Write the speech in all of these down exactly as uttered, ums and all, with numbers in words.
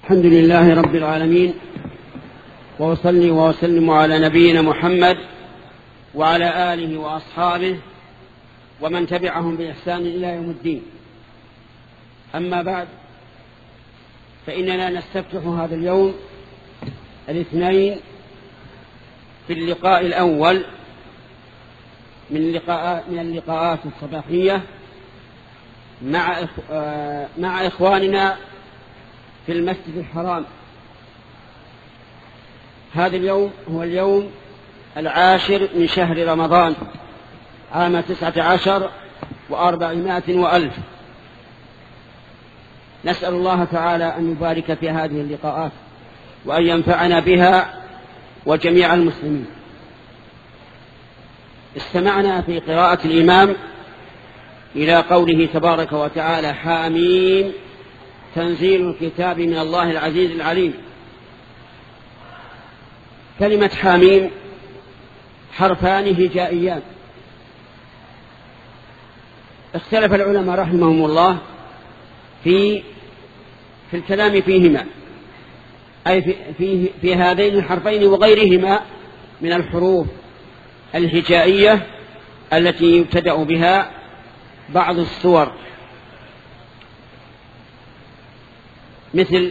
الحمد لله رب العالمين، وأصلي وأسلم على نبينا محمد وعلى آله وأصحابه ومن تبعهم بإحسان إلى يوم الدين. أما بعد، فإننا نستفتح هذا اليوم الاثنين في اللقاء الأول من اللقاءات من اللقاءات الصباحية مع مع إخواننا في المسجد الحرام. هذا اليوم هو اليوم العاشر من شهر رمضان عام تسعة عشر وأربعمائة وألف. نسأل الله تعالى أن يبارك في هذه اللقاءات وأن ينفعنا بها وجميع المسلمين. استمعنا في قراءة الإمام إلى قوله تبارك وتعالى: حاميم تنزيل الكتاب من الله العزيز العليم. كلمة حاميم حرفان هجائيان، اختلف العلماء رحمهم الله في في الكلام فيهما، أي في, في, في هذين الحرفين وغيرهما من الحروف الهجائية التي يبتدأ بها بعض السور، مثل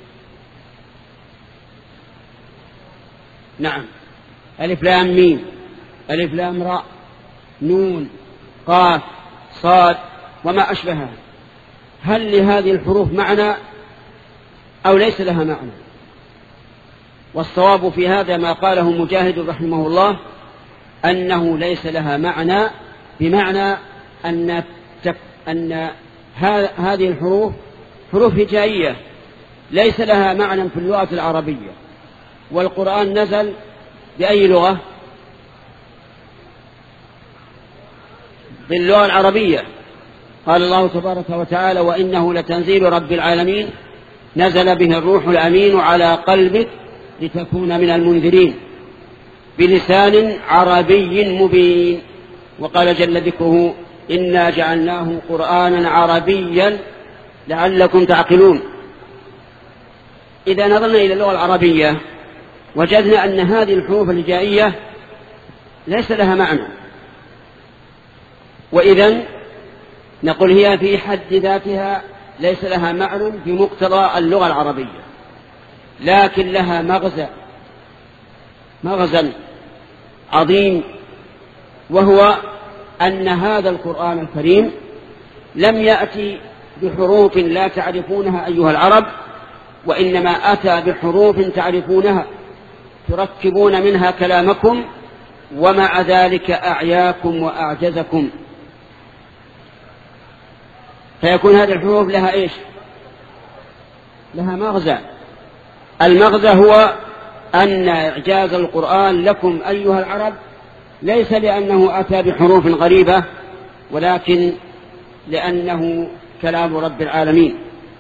نعم ألف لام ميم، ألف لام راء، نون، قاف، صاد وما أشبهها. هل لهذه الحروف معنى أو ليس لها معنى؟ والصواب في هذا ما قاله مجاهد رحمه الله، أنه ليس لها معنى، بمعنى أن أن هذه الحروف حروف هجائية ليس لها معنى في اللغة العربية. والقرآن نزل بأي لغة؟ باللغة العربية. قال الله تبارك وتعالى: وإنه لتنزيل رب العالمين نزل به الروح الأمين على قلبك لتكون من المنذرين بلسان عربي مبين. وقال جل ذكره: إنا جعلناه قرآنا عربيا لعلكم تعقلون. إذا نظرنا إلى اللغة العربية وجدنا أن هذه الحروف الهجائية ليس لها معنى، وإذن نقول هي في حد ذاتها ليس لها معنى بمقتضى اللغة العربية، لكن لها مغزى مغزى عظيم، وهو أن هذا القرآن الكريم لم يأتي بحروف لا تعرفونها أيها العرب، وإنما أتى بحروف تعرفونها تركبون منها كلامكم، ومع ذلك أعياكم وأعجزكم. فيكون هذه الحروف لها إيش؟ لها مغزى. المغزى هو أن إعجاز القرآن لكم أيها العرب ليس لأنه أتى بحروف غريبة، ولكن لأنه كلام رب العالمين.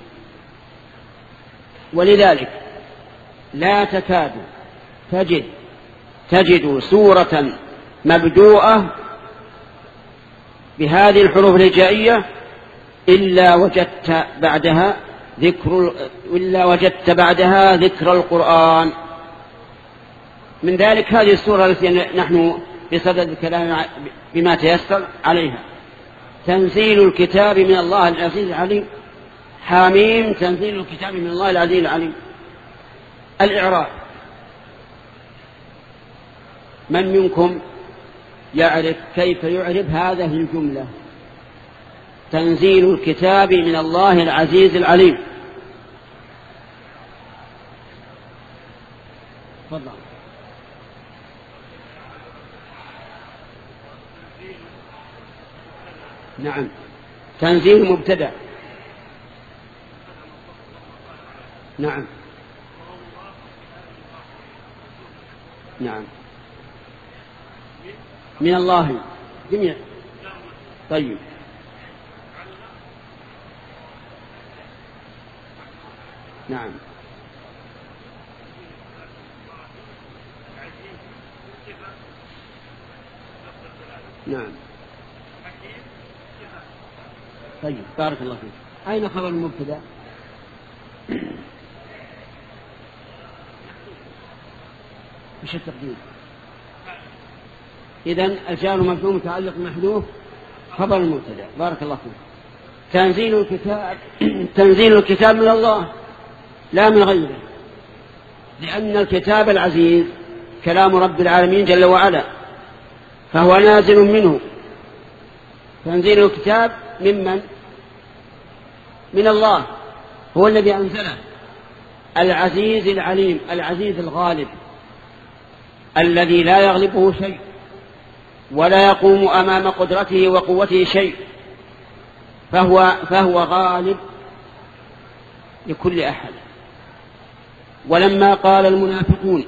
ولذلك لا تكاد تجد تجد سورة مبدوءة بهذه الحروف الهجائية إلا وجدت بعدها ذكر إلا وجدت بعدها ذكر القرآن. من ذلك هذه السورة التي نحن بصدد الكلام بما تيسر عليها: تنزيل الكتاب من الله العزيز العليم. حاميم تنزيل الكتاب من الله العزيز العليم. الإعراب، من منكم يعرف كيف يعرب هذه الجملة؟ تنزيل الكتاب من الله العزيز العليم. تفضل. نعم، تنزيل مبتدأ. نعم نعم من الله جميع. طيب، نعم نعم طيب، بارك الله فيك. أين خبر المبتدأ؟ إيش التقدير؟ إذن الجار مجرور متعلق محذوف خبر المبتدأ. بارك الله فيك. تنزيل الكتاب تنزيل الكتاب من الله لا من غيره، لأن الكتاب العزيز كلام رب العالمين جل وعلا، فهو نازل منه. تنزيل الكتاب ممن؟ من الله، هو الذي أنزله، العزيز العليم، العزيز الغالب، الذي لا يغلبه شيء ولا يقوم أمام قدرته وقوته شيء، فهو, فهو غالب لكل أحد. ولما قال المنافقون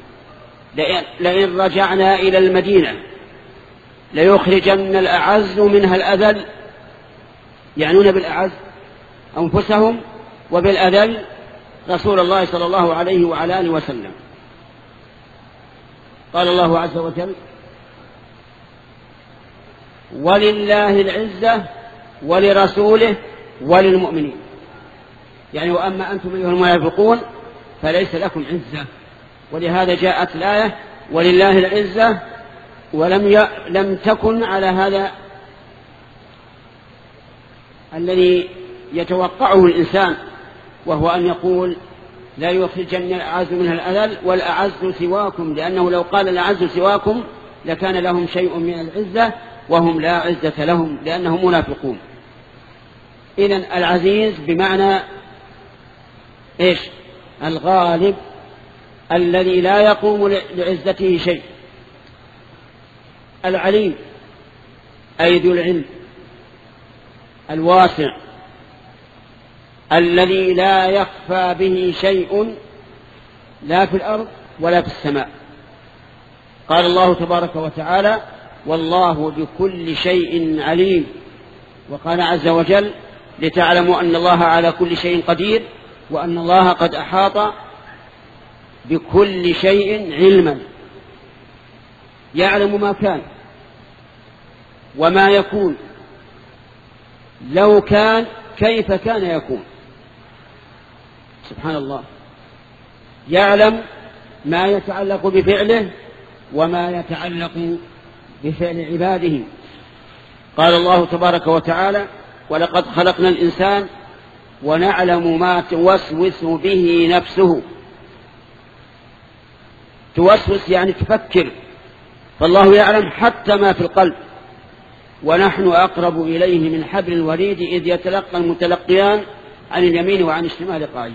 لئن رجعنا إلى المدينة ليخرجن الأعز منها الأذل، يعنون بالأعز أنفسهم وبالأذل رسول الله صلى الله عليه وعلى آله وسلم. قال الله عز وجل ولله العزة ولرسوله وللمؤمنين، يعني وأما أنتم أيها المنافقون فليس لكم عزة. ولهذا جاءت الآية ولله العزة، ولم ي... لم تكن على هذا الذي يتوقعه الإنسان، وهو أن يقول لا يخرجن الأعز منها الأذل والأعز سواكم، لأنه لو قال الأعز سواكم لكان لهم شيء من العزة وهم لا عزة لهم لأنهم منافقون. إذن العزيز بمعنى إيش؟ الغالب الذي لا يقوم لعزته شيء. العليم أي ذو العلم الواسع الذي لا يخفى به شيء لا في الأرض ولا في السماء. قال الله تبارك وتعالى والله بكل شيء عليم. وقال عز وجل لتعلموا أن الله على كل شيء قدير وأن الله قد أحاط بكل شيء علما، يعلم ما كان وما يكون، لو كان كيف كان يكون. سبحان الله، يعلم ما يتعلق بفعله وما يتعلق بفعل عباده. قال الله تبارك وتعالى ولقد خلقنا الإنسان ونعلم ما توسوس به نفسه. توسوس يعني تفكر، فالله يعلم حتى ما في القلب. ونحن أقرب إليه من حبل الوريد إذ يتلقى المتلقيان عن اليمين وعن الشمال قعيد.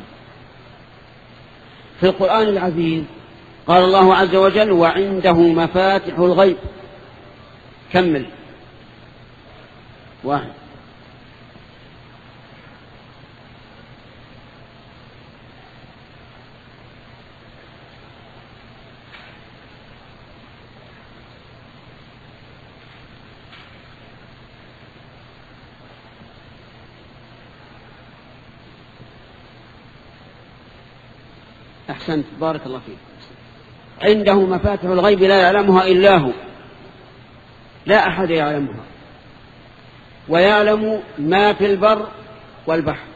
في القرآن العزيز قال الله عز وجل وعنده مفاتح الغيب. كمل. واحد. أحسنت، بارك الله فيك. عنده مفاتح الغيب لا يعلمها إلا هو، لا أحد يعلمها، ويعلم ما في البر والبحر.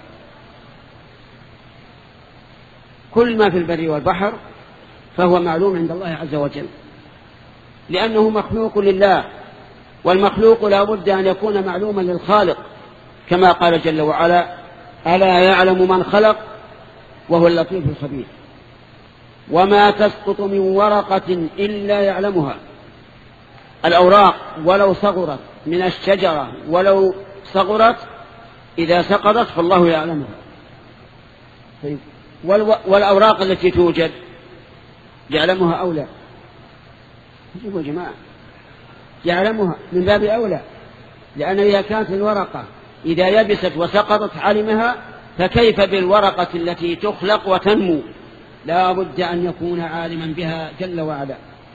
كل ما في البر والبحر فهو معلوم عند الله عز وجل، لأنه مخلوق لله، والمخلوق لا بد أن يكون معلوما للخالق، كما قال جل وعلا ألا يعلم من خلق وهو اللطيف الخبير. وما تسقط من ورقة إلا يعلمها. الأوراق ولو صغرت من الشجرة ولو صغرت إذا سقطت فالله يعلمها. والأوراق التي توجد يعلمها أولى. يا جماعة يعلمها من باب أولى، لأن إذا كانت الورقة إذا يبست وسقطت علمها، فكيف بالورقة التي تخلق وتنمو؟ لا بد أن يكون عالما بها جل وعلا.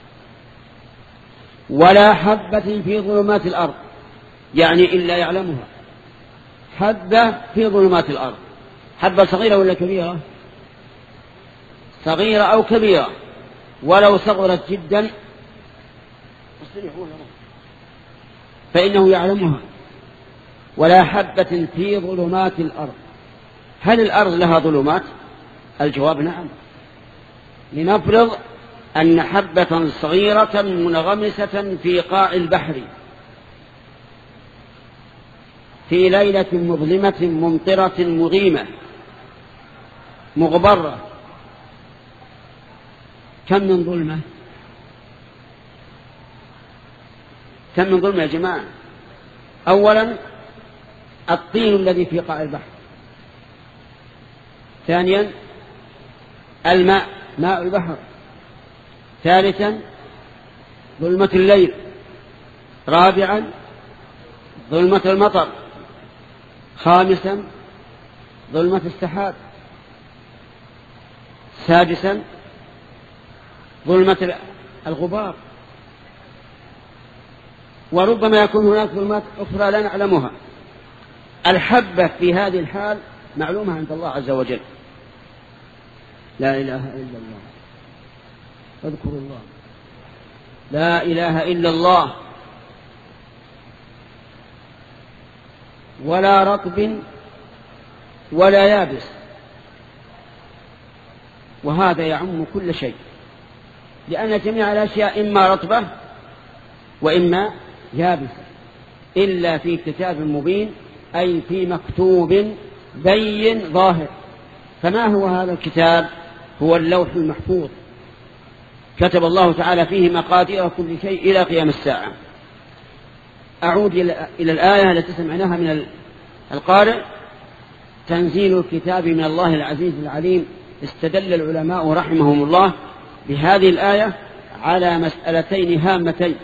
ولا حبة في ظلمات الأرض، يعني إلا يعلمها. حبة في ظلمات الأرض، حبة صغيرة ولا كبيرة؟ صغيرة أو كبيرة، ولو صغرت جدا فإنه يعلمها. ولا حبة في ظلمات الأرض. هل الأرض لها ظلمات؟ الجواب نعم. لنفرض أن حبة صغيرة منغمسة في قاع البحر في ليلة مظلمة ممطرة مغيمة مغبرة. كم من ظلمة كم من ظلمة يا جماعة. أولا الطين الذي في قاع البحر. ثانيا الماء ماء البحر. ثالثا ظلمة الليل. رابعا ظلمة المطر. خامسا ظلمة السحاب. سادسا ظلمة الغبار. وربما يكون هناك ظلمات أخرى لا نعلمها. الحبة في هذه الحال معلومة عند الله عز وجل. لا إله إلا الله. اذكروا الله. لا إله إلا الله. ولا رطب ولا يابس. وهذا يعم كل شيء، لأن جميع الأشياء إما رطبة وإما يابسة، إلا في كتاب مبين، أي في مكتوب بين ظاهر. فما هو هذا الكتاب؟ هو اللوح المحفوظ، كتب الله تعالى فيه مقادير كل شيء إلى قيام الساعة. أعود إلى الآية التي سمعناها من القارئ: تنزيل الكتاب من الله العزيز العليم. استدل العلماء رحمهم الله بهذه الآية على مسألتين هامتين.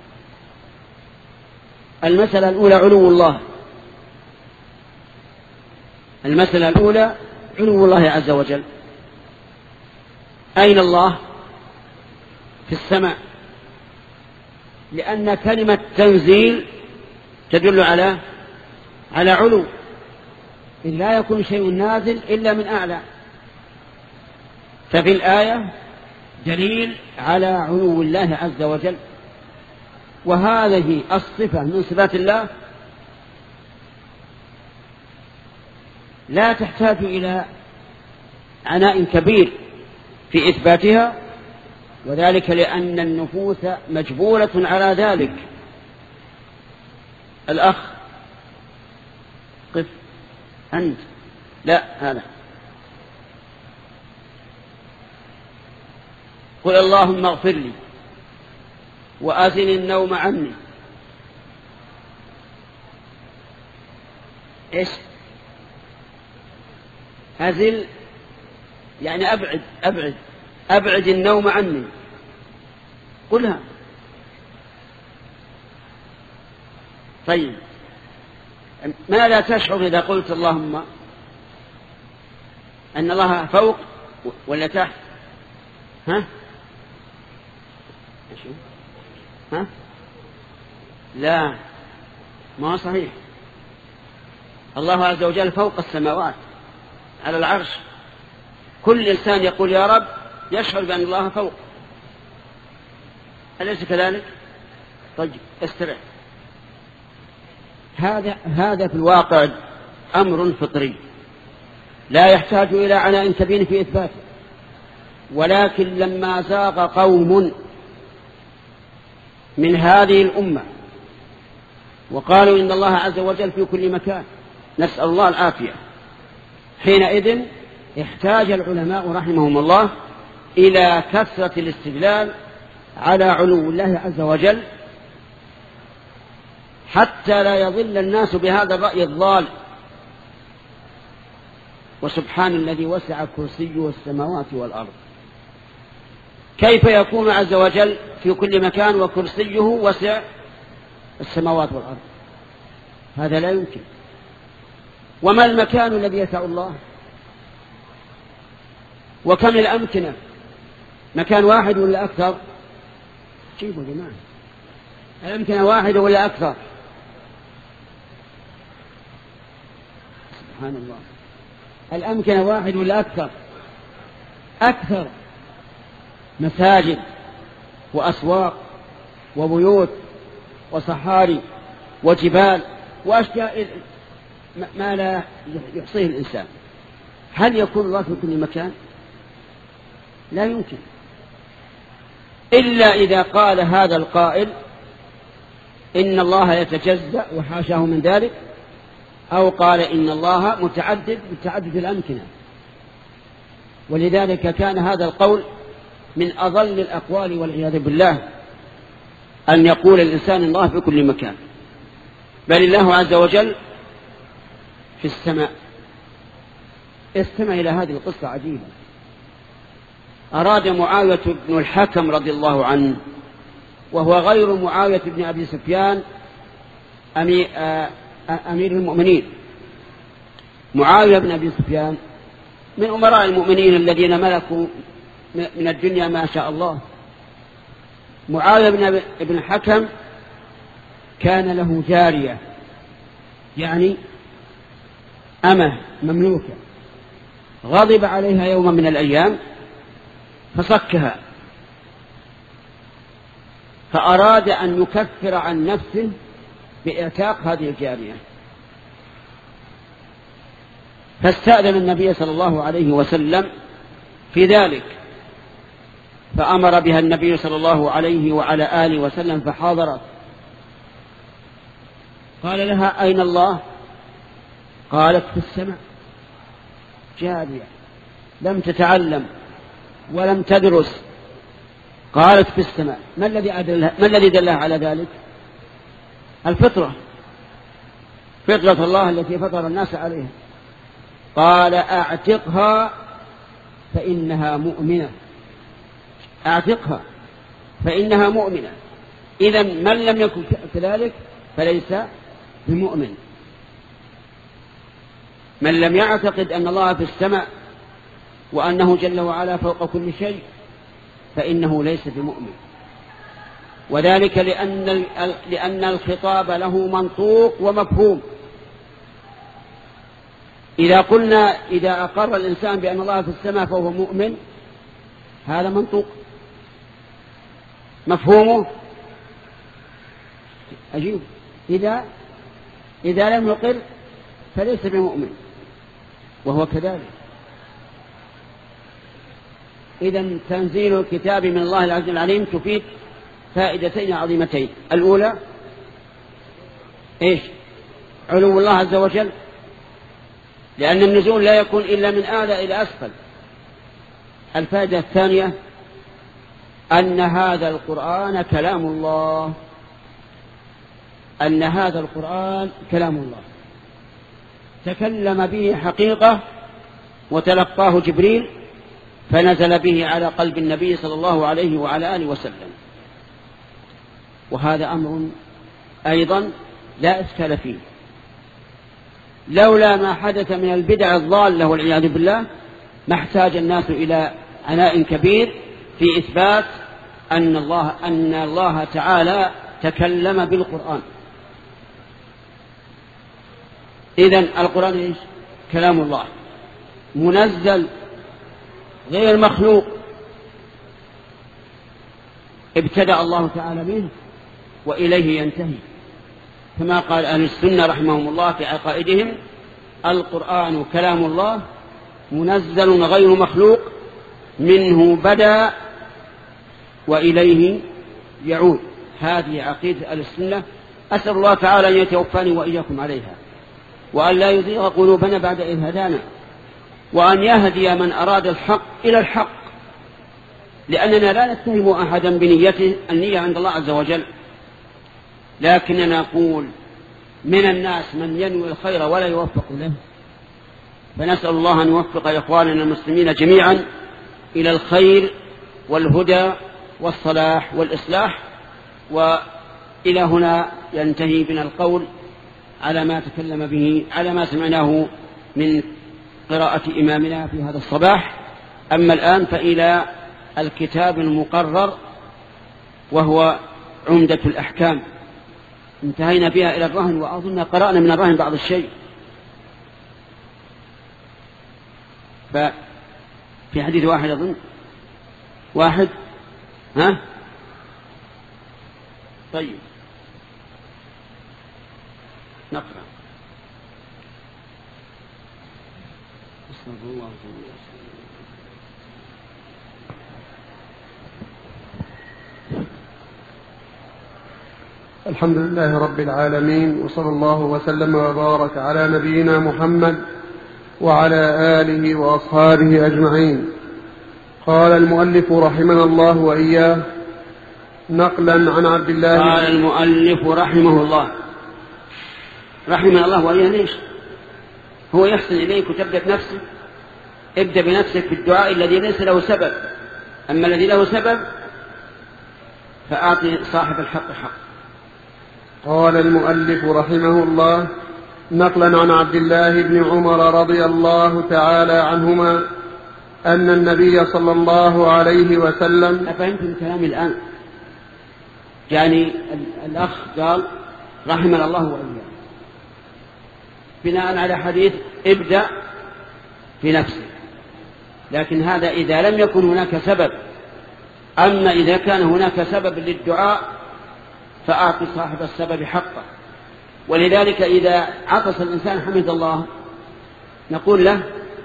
المسألة الأولى علو الله. المسألة الأولى علو الله عز وجل. أين الله؟ في السماء، لأن كلمة تنزيل تدل على على علو. إن لا يكون شيء نازل إلا من أعلى. ففي الآية دليل على علو الله عز وجل، وهذه الصفة من صفات الله لا تحتاج إلى عناء كبير في إثباتها، وذلك لأن النفوس مجبولة على ذلك. الأخ قف أنت. لا هذا. قل اللهم اغفر لي وآزل النوم عني. إيش؟ أزل يعني أبعد أبعد أبعد النوم عني. قلها. طيب ماذا تشعر إذا قلت اللهم؟ أن الله فوق ولا تحت؟ ها؟ ها؟ لا، ما هو صحيح. الله عز وجل فوق السماوات على العرش. كل إنسان يقول يا رب يشعر بأن الله فوق، أليس كذلك؟ طيب استرح. هذا هذا في الواقع أمر فطري لا يحتاج إلى عناء كبير في إثباته. ولكن لما زاغ قوم من هذه الأمة وقالوا إن الله عز وجل في كل مكان، نسأل الله العافية، حينئذ احتاج العلماء رحمهم الله إلى كثرة الاستدلال على علو الله عز وجل، حتى لا يضل الناس بهذا الرأي الضال. وسبحان الذي وسع كرسيه السماوات والأرض. كيف يكون عز وجل في كل مكان وكرسيه وسع السماوات والأرض؟ هذا لا يمكن. وما المكان الذي يسع الله؟ وكم الأمكنة؟ مكان واحد ولا أكثر؟ جيبوا يا جماعة، الأمكنة واحدة ولا أكثر؟ سبحان الله، الأمكنة واحد ولا أكثر؟ أكثر. مساجد وأسواق وبيوت وصحاري وجبال وأشياء ما لا يحصيه الإنسان. هل يكون الله في كل مكان؟ لا يمكن. إلا إذا قال هذا القائل إن الله يتجزأ وحاشاه من ذلك، أو قال إن الله متعدد بتعدد الأمكنة. ولذلك كان هذا القول من أضل الأقوال والعياذ بالله، أن يقول الإنسان الله في كل مكان، بل الله عز وجل في السماء. استمع إلى هذه القصة عجيبة. أراد معاوية بن الحكم رضي الله عنه، وهو غير معاوية بن أبي سفيان أمير المؤمنين. معاوية بن أبي سفيان من أمراء المؤمنين الذين ملكوا من الدنيا ما شاء الله. معاوية بن الحكم كان له جارية، يعني أمة مملوكة، غضب عليها يوما من الأيام فصكها، فأراد أن يكفر عن نفسه بإعتاق هذه الجارية، فاستأذن النبي صلى الله عليه وسلم في ذلك، فأمر بها النبي صلى الله عليه وعلى آله وسلم فحاضرت. قال لها أين الله؟ قالت في السماء. جارية لم تتعلم ولم تدرس، قالت في السماء. ما الذي أدلها؟ ما الذي دلها على ذلك؟ الفطرة، فطرة الله التي فطر الناس عليها. قال أعتقها فإنها مؤمنة، أعتقها فإنها مؤمنة. إذن من لم يكن كذلك فليس بمؤمن. من لم يعتقد أن الله في السماء وأنه جل وعلا فوق كل شيء فإنه ليس بمؤمن. وذلك لأن لأن الخطاب له منطوق ومفهوم. إذا قلنا إذا أقر الإنسان بأن الله في السماء فهو مؤمن، هذا منطوق. مفهومه أجيب. إذا إذا لم يقر فليس بمؤمن، وهو كذلك. إذن تنزيل الكتاب من الله العزيز العليم تفيد فائدتين عظيمتين. الأولى إيش؟ علو الله عز وجل، لأن النزول لا يكون إلا من أعلى إلى أسفل. الفائدة الثانية أن هذا القرآن كلام الله، أن هذا القرآن كلام الله تكلم به حقيقة، وتلقاه جبريل فنزل به على قلب النبي صلى الله عليه وعلى آله وسلم. وهذا أمر أيضا لا إشكال فيه. لولا ما حدث من البدع الضالة والعياذ بالله ما احتاج الناس إلى عناء كبير في إثبات أن الله أن الله تعالى تكلم بالقرآن. إذن القرآن إيش؟ كلام الله منزل غير مخلوق، ابتدأ الله تعالى به وإليه ينتهي، كما قال أهل السنة رحمهم الله في عقائدهم: القرآن كلام الله منزل غير مخلوق، منه بدأ وإليه يعود. هذه عقيدة أهل السنة، أسأل الله تعالى أن يتوفاني وإياكم عليها، وأن لا يزيغ قلوبنا بعد إذ هدانا، وأن يهدي من أراد الحق إلى الحق، لأننا لا نتهم أحدا بنيته النية عند الله عز وجل، لكننا نقول من الناس من ينوي الخير ولا يوفق له، فنسأل الله أن يوفق إخواننا المسلمين جميعا إلى الخير والهدى والصلاح والإصلاح. وإلى هنا ينتهي بنا القول على ما تكلم به، على ما سمعناه من قراءة إمامنا في هذا الصباح. أما الآن فإلى الكتاب المقرر وهو عمدة الأحكام. انتهينا فيها إلى الرهن، وأظن قرأنا من الرهن بعض الشيء. ففي حديث واحد أظن واحد ها طيب نقرأ. استغفر الله. الحمد لله رب العالمين، وصلى الله وسلم وبارك على نبينا محمد وعلى آله وأصحابه أجمعين. قال المؤلف رحمنا الله وإياه نقلا عن عبد الله. قال المؤلف رحمه الله رحمه الله وإياه. ليش؟ هو يحسن إليك وتبدأ بنفسك. ابدأ بنفسك في الدعاء الذي ليس له سبب، أما الذي له سبب فأعطي صاحب الحق حق. قال المؤلف رحمه الله نقلا عن عبد الله بن عمر رضي الله تعالى عنهما أن النبي صلى الله عليه وسلم. أفهمتم كلامي الآن؟ يعني الأخ قال رحمنا الله وإياه بناء على حديث ابدأ في نفسك، لكن هذا إذا لم يكن هناك سبب. أما إذا كان هناك سبب للدعاء فأعطي صاحب السبب حقه. ولذلك إذا عطس الإنسان حمد الله نقول له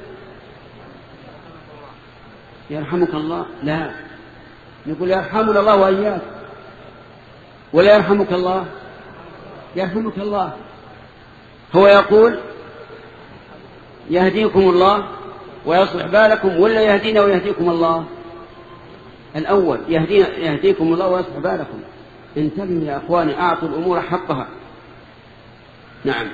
يرحمك الله؟ لا، نقول يرحمنا الله وإياك. ولا يرحمك الله؟ يرحمك الله. هو يقول يهديكم الله ويصلح بالكم، ولا يهدينا ويهديكم الله؟ الأول يهدينا يهديكم الله ويصلح بالكم. انتبهوا يا أخواني، أعطوا الأمور حقها. نعم.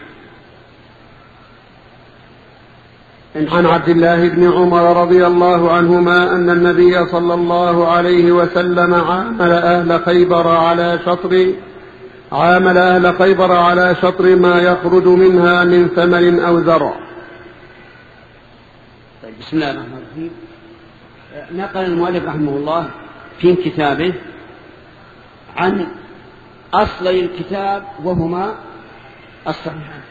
عن عبد الله بن عمر رضي الله عنهما أن النبي صلى الله عليه وسلم عامل أهل خيبر على شطر عامل أهل خيبر على شطر ما يخرج منها من ثمر أو زرع. طيب، بسم الله الرحمن الرحيم. نقل المؤلف رحمه الله في كتابه عن أصلي الكتاب وهما الصحيحان.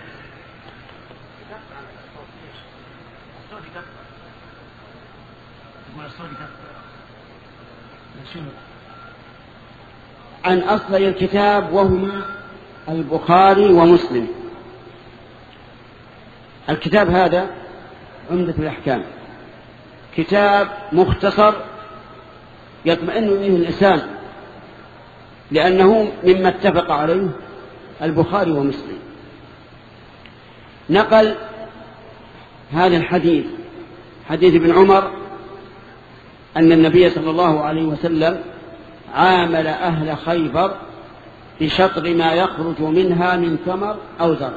عن أصلي الكتاب وهما البخاري ومسلم. الكتاب هذا عمدة الأحكام، كتاب مختصر يطمئن إليه الإنسان لأنه مما اتفق عليه البخاري ومسلم. نقل هذا الحديث حديث ابن عمر أن النبي صلى الله عليه وسلم عامل أهل خيبر بشطر ما يخرج منها من ثمر أو زرع.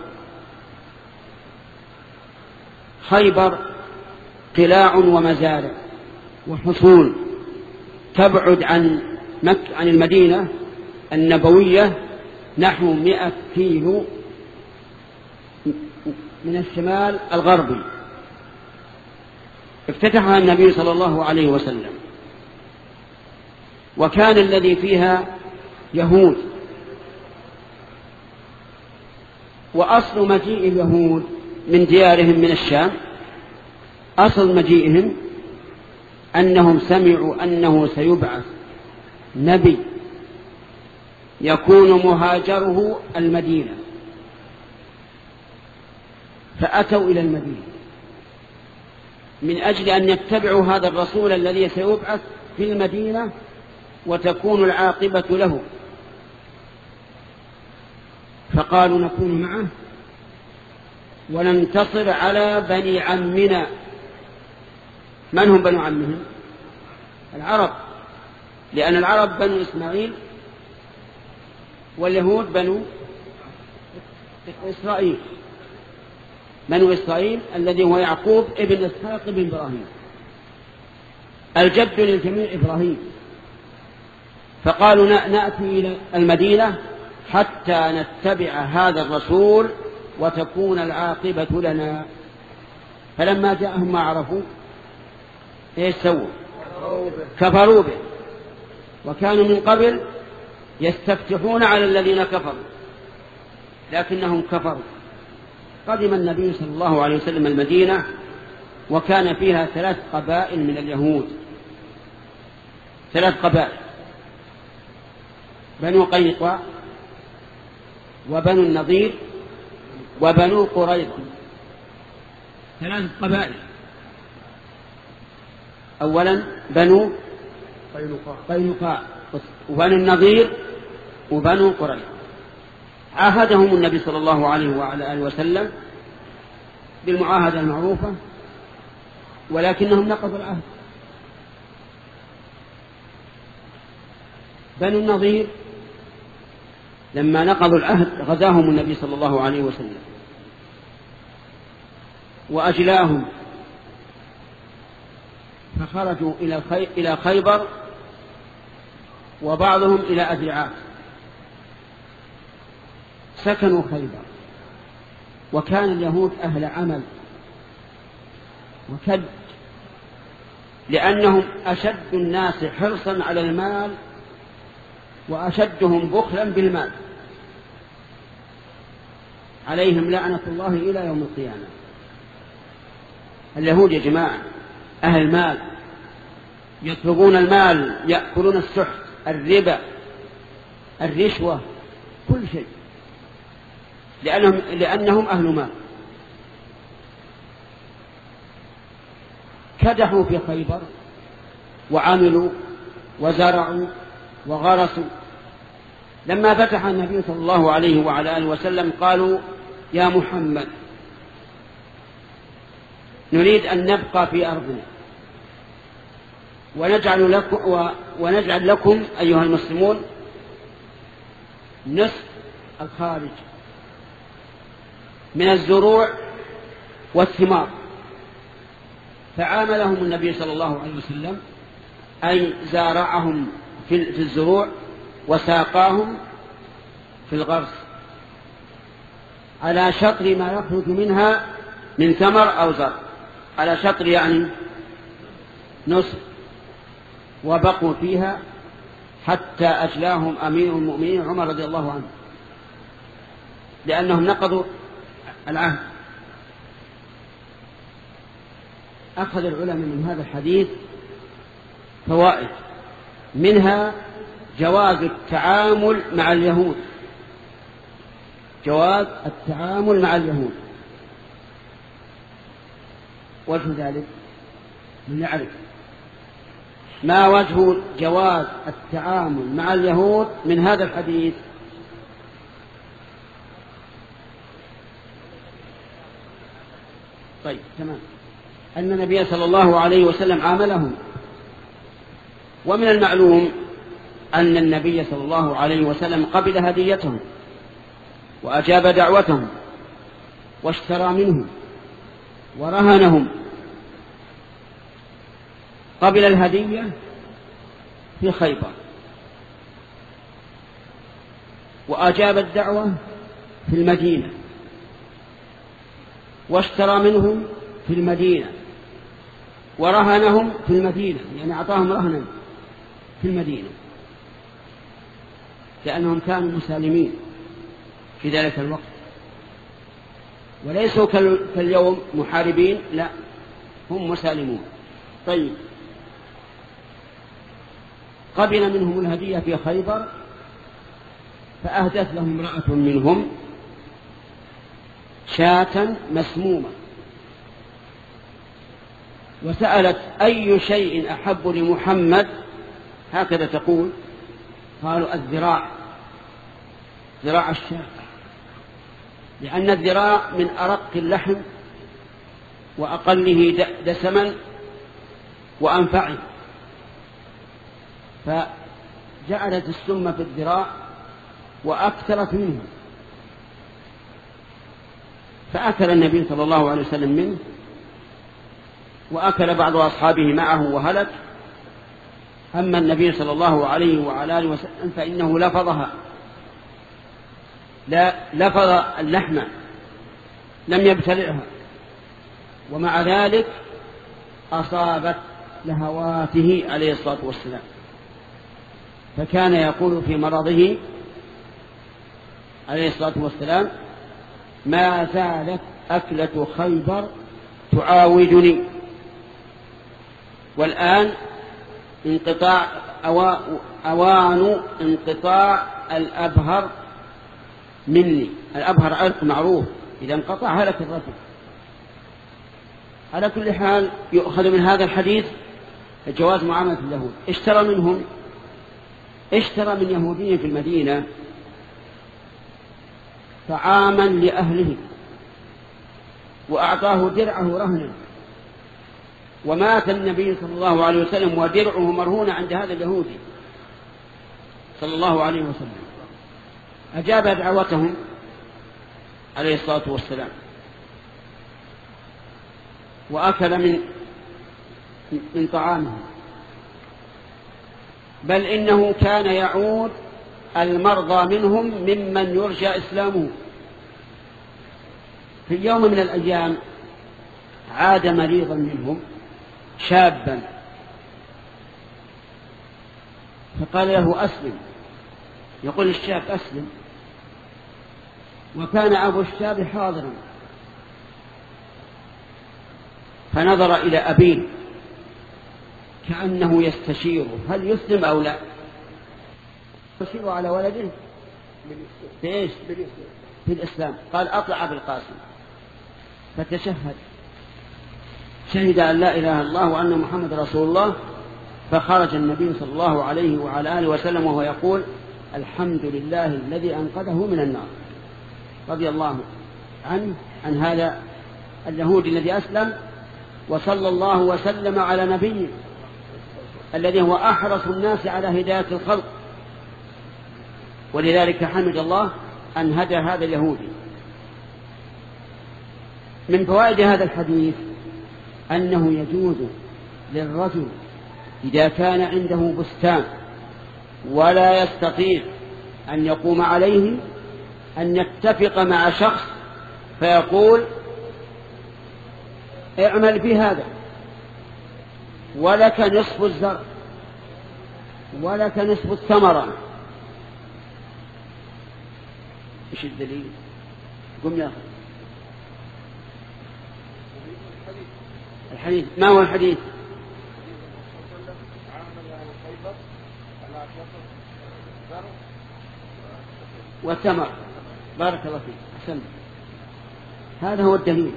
خيبر قلاع ومزارع وحصون تبعد عن مكة عن المدينة النبوية نحو مئة كيلو من الشمال الغربي. افتتحها النبي صلى الله عليه وسلم، وكان الذي فيها يهود. وأصل مجيء اليهود من ديارهم من الشام، أصل مجيئهم أنهم سمعوا أنه سيبعث نبي يكون مهاجره المدينة، فأتوا إلى المدينة من أجل أن يتبعوا هذا الرسول الذي سيبعث في المدينة وتكون العاقبة له. فقالوا نكون معه وننتصر على بني عمنا. من هم بنو عمهم؟ العرب، لأن العرب بنو إسماعيل واليهود بنو إسرائيل. بنو إسرائيل الذي هو يعقوب ابن إسحاق ابن إبراهيم، الجد للجميع إبراهيم. فقالوا نأتي إلى المدينة حتى نتبع هذا الرسول وتكون العاقبة لنا. فلما جاءهم ما عرفوا ايش سووا؟ كفروا به. وكانوا من قبل يستفتحون على الذين كفروا لكنهم كفروا. قدم النبي صلى الله عليه وسلم المدينة وكان فيها ثلاث قبائل من اليهود، ثلاث قبائل: بنو قينقاع وبنو النضير وبنو قريظة. ثلاث قبائل. أولا بنو قينقاع وبنو النضير وبنو قريظة. عاهدهم النبي صلى الله عليه وعلى آله وسلم بالمعاهدة المعروفة، ولكنهم نقضوا العهد. بنو النضير لما نقضوا العهد غزاهم النبي صلى الله عليه وسلم وأجلاهم، فخرجوا إلى خيبر وبعضهم إلى أدرعات، سكنوا خيبر. وكان اليهود أهل عمل وكد، لأنهم أشد الناس حرصا على المال وأشدهم بخلا بالمال، عليهم لعنة الله إلى يوم القيامة. اليهود يا جماعة أهل مال، يطلبون المال، يأكلون السحت، الربا، الرشوة، كل شيء، لأنهم, لأنهم أهل مال. كدحوا في خيبر وعملوا وزرعوا وغرسوا. لما فتح النبي صلى الله عليه وعلى آله وسلم قالوا: يا محمد، نريد أن نبقى في أرضنا ونجعل لكم, ونجعل لكم أيها المسلمون نصف الخارج من الزروع والثمار. فعاملهم النبي صلى الله عليه وسلم أي زارعهم في الزروع وساقاهم في الغرس على شطر ما يخرج منها من ثمر أو زرع، على شطر يعني نصف، وبقوا فيها حتى أجلاهم أمير المؤمنين عمر رضي الله عنه، لأنهم نقضوا العهد. أخذ العلماء من هذا الحديث فوائد، منها جواز التعامل مع اليهود، جواز التعامل مع اليهود. وجه ذلك لنعرف ما وجه جواز التعامل مع اليهود من هذا الحديث. طيب تمام. أن النبي صلى الله عليه وسلم عاملهم، ومن المعلوم أن النبي صلى الله عليه وسلم قبل هديتهم وأجاب دعوتهم واشترى منهم ورهنهم. قبل الهدية في خيبر، وأجاب الدعوة في المدينة، واشترى منهم في المدينة، ورهنهم في المدينة، يعني أعطاهم رهنا في المدينة، لأنهم كانوا مسالمين في ذلك الوقت، وليسوا كاليوم محاربين، لا، هم مسالمون. طيب، قبل منهم الهدية في خيبر، فأهدت لهم امرأة منهم شاة مسمومة، وسألت: أي شيء أحب لمحمد؟ هكذا تقول. قالوا: الذراع، ذراع الشاة، لأن الذراع من أرق اللحم وأقله دسما وأنفعه، فجعلت السم في الذراع وأكثرت منه، فأكل النبي صلى الله عليه وسلم منه، وأكل بعض أصحابه معه وهلك. أما النبي صلى الله عليه وعلى آله وسلم فإنه لفظها، لا لفظ اللحم، لم يبتلعها، ومع ذلك أصابت لهواته عليه الصلاة والسلام، فكان يقول في مرضه عليه الصلاة والسلام: ما زالت أكلة خيبر تعاودني. والآن انقطاع أوان انقطاع الأبهر مني. الأبهر عرق معروف، إذا انقطع هلك الرجل. على كل حال يؤخذ من هذا الحديث جواز معاملة اليهود. اشترى منهم، اشترى من يهودي في المدينة طعاما لأهله وأعطاه درعه رهنا، ومات النبي صلى الله عليه وسلم ودرعه مرهون عند هذا اليهودي صلى الله عليه وسلم. أجاب دعوتهم عليه الصلاة والسلام وأكل من من طعامه، بل إنه كان يعود المرضى منهم ممن يرجى إسلامه. في يوم من الأيام عاد مريضا منهم شابا فقال له أسلم، يقول الشاب أسلم، وكان أبو الشاب حاضرا، فنظر إلى أبيه كأنه يستشيره هل يسلم أو لا، يستشير على ولده بإيش؟ في الإسلام. قال أطلع أبي القاسم، فتشهد شهد أن لا إله إلا الله وأن محمد رسول الله، فخرج النبي صلى الله عليه وعلى آله وسلم وهو يقول الحمد لله الذي أنقذه من النار، رضي الله عنه عن هذا اليهودي الذي أسلم، وصلى الله وسلم على نبيه الذي هو أحرص الناس على هداية الخلق، ولذلك حمد الله أن هدى هذا اليهودي. من فوائد هذا الحديث أنه يجوز للرجل إذا كان عنده بستان ولا يستطيع أن يقوم عليه أن يتفق مع شخص فيقول اعمل بهذا ولك نصف الزرع ولك نصف الثمرة. ايش الدليل؟ قم يا أخي. الحديث ما هو الحديث؟ والثمر. بارك الله فيك، أحسنت. هذا هو الدليل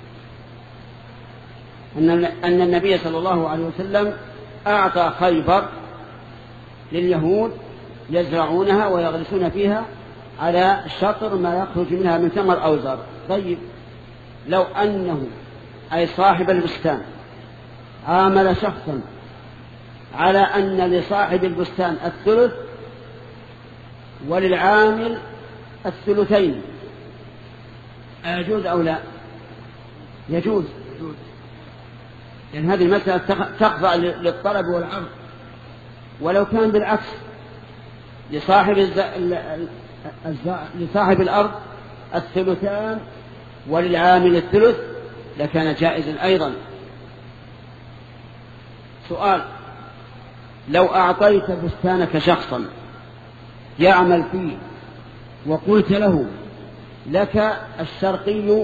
أن النبي صلى الله عليه وسلم أعطى خيبر لليهود يزرعونها ويغرسون فيها على شطر ما يخرج منها من ثمر أو زرع. طيب لو أنه أي صاحب البستان عامل شخصا على أن لصاحب البستان الثلث وللعامل الثلثين، أيجوز أو لا؟ يجوز، لأن يعني هذه المسألة تخضع للطلب والعرض. ولو كان بالعكس لصاحب الز... الز... لصاحب الأرض الثلثان وللعامل الثلث لكان جائزا أيضا. سؤال: لو أعطيت بستانك شخصا يعمل فيه وقلت له لك الشرقي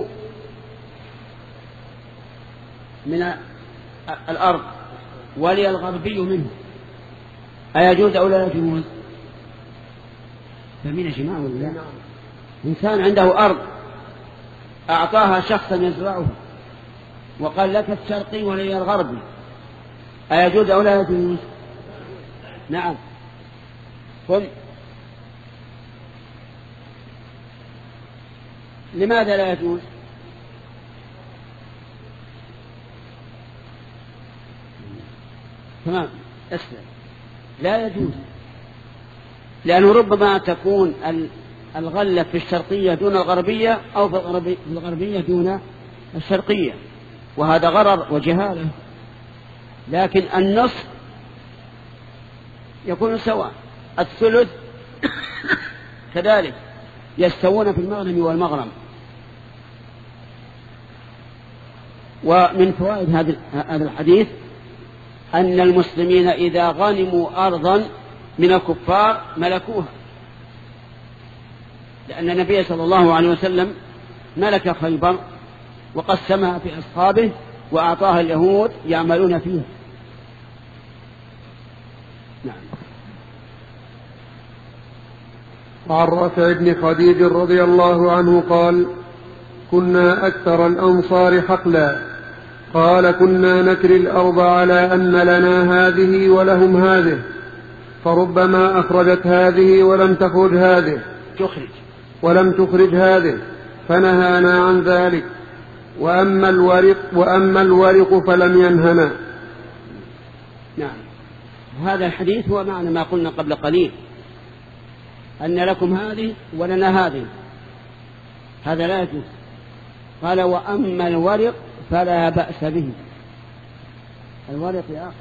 من الأرض ولي الغربي منه، أيجوز أو لا يجوز؟ فمن جماعة ولا؟ إنسان عنده أرض أعطاها شخصا يزرعها وقال لك الشرقي ولي الغربي، أيجوز أو لا يجوز؟ نعم. قل لماذا لا يجوز؟ تمام، أسلم. لا يجوز لأنه ربما تكون الغلة في الشرقية دون الغربية أو في الغربية دون الشرقية، وهذا غرر وجهالة. لكن النصف يكون سواء، الثلث كذلك يستوون في المغنم والمغرم. ومن فوائد هذا الحديث أن المسلمين إذا غنموا أرضا من الكفار ملكوها، لأن النبي صلى الله عليه وسلم ملك خيبر وقسمها في أصحابه وأعطاها اليهود يعملون فيها. نعم. وعن رافع بن خديج رضي الله عنه قال: كنا أكثر الأنصار حقلا، قال: كنا نكري الأرض على أن لنا هذه ولهم هذه، فربما أخرجت هذه ولم تخرج هذه. تخرج ولم تخرج هذه فنهانا عن ذلك، وأما الورق, وأما الورق فلم ينهنا. نعم. هذا الحديث هو معنى ما قلنا قبل قليل، أن لكم هذه ولنا هذه، هذا لا يجوز. قال وأما الورق فلا بأس به. الورق يا أخي